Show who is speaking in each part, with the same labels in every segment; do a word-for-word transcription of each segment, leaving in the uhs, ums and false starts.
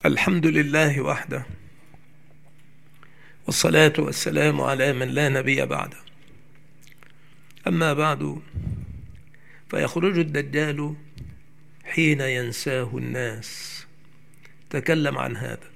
Speaker 1: الحمد لله وحده، والصلاة والسلام على من لا نبي بعده. أما بعد، فيخرج الدجال حين ينساه الناس. تكلم عن هذا.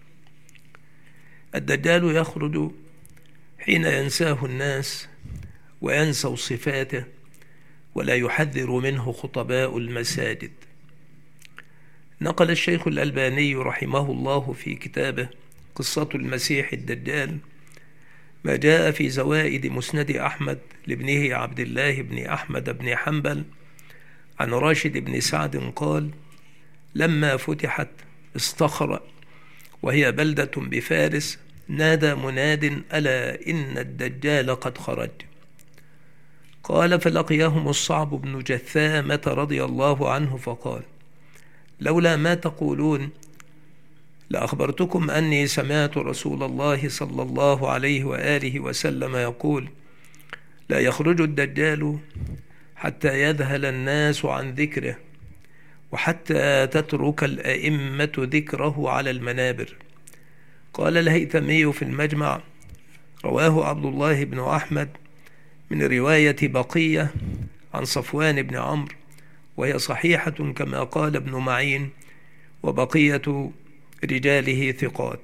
Speaker 1: الدجال يخرج حين ينساه الناس وينسوا صفاته، ولا يحذر منه خطباء المساجد. نقل الشيخ الألباني رحمه الله في كتابه قصة المسيح الدجال ما جاء في زوائد مسند أحمد لابنه عبد الله بن أحمد بن حنبل عن راشد بن سعد قال: لما فتحت اسطخر وهي بلدة بفارس، نادى مناد: ألا إن الدجال قد خرج. قال: فلقيهم الصعب بن جثامة رضي الله عنه فقال: لولا ما تقولون لأخبرتكم أني سمعت رسول الله صلى الله عليه وآله وسلم يقول: لا يخرج الدجال حتى يذهل الناس عن ذكره، وحتى تترك الأئمة ذكره على المنابر. قال الهيثمي في المجمع: رواه عبد الله بن أحمد من رواية بقية عن صفوان بن عمرو، وهي صحيحة كما قال ابن معين، وبقية رجاله ثقات.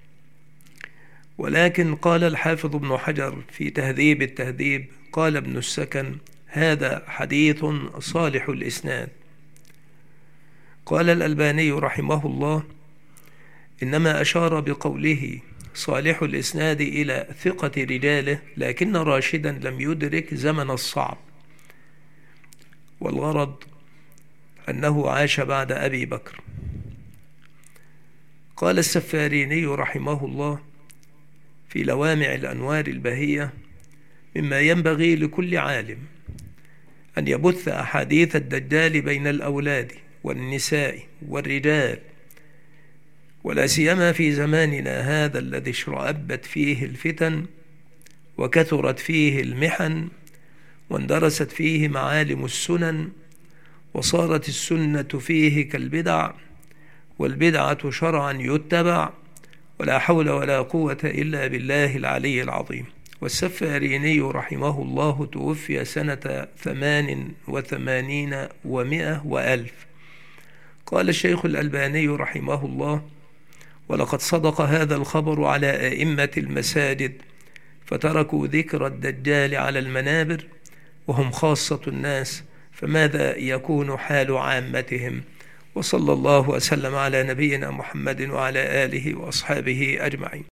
Speaker 1: ولكن قال الحافظ ابن حجر في تهذيب التهذيب، قال ابن السكن: هذا حديث صالح الإسناد. قال الألباني رحمه الله: إنما أشار بقوله صالح الإسناد إلى ثقة رجاله، لكن راشدا لم يدرك زمن الصعب، والغرض أنه عاش بعد أبي بكر. قال السفاريني رحمه الله في لوامع الأنوار البهية: مما ينبغي لكل عالم أن يبث أحاديث الدجال بين الأولاد والنساء والرجال، ولا سيما في زماننا هذا الذي اشرأبت فيه الفتن، وكثرت فيه المحن، واندرست فيه معالم السنن، وصارت السنة فيه كالبدع، والبدعة شرعا يتبع، ولا حول ولا قوة إلا بالله العلي العظيم. والسفاريني رحمه الله توفي سنة ثمان وثمانين ومائة وألف. قال الشيخ الألباني رحمه الله: ولقد صدق هذا الخبر على أئمة المساجد، فتركوا ذكر الدجال على المنابر، وهم خاصة الناس، فماذا يكون حال عامتهم؟ وصلى الله وسلم على نبينا محمد وعلى آله وأصحابه أجمعين.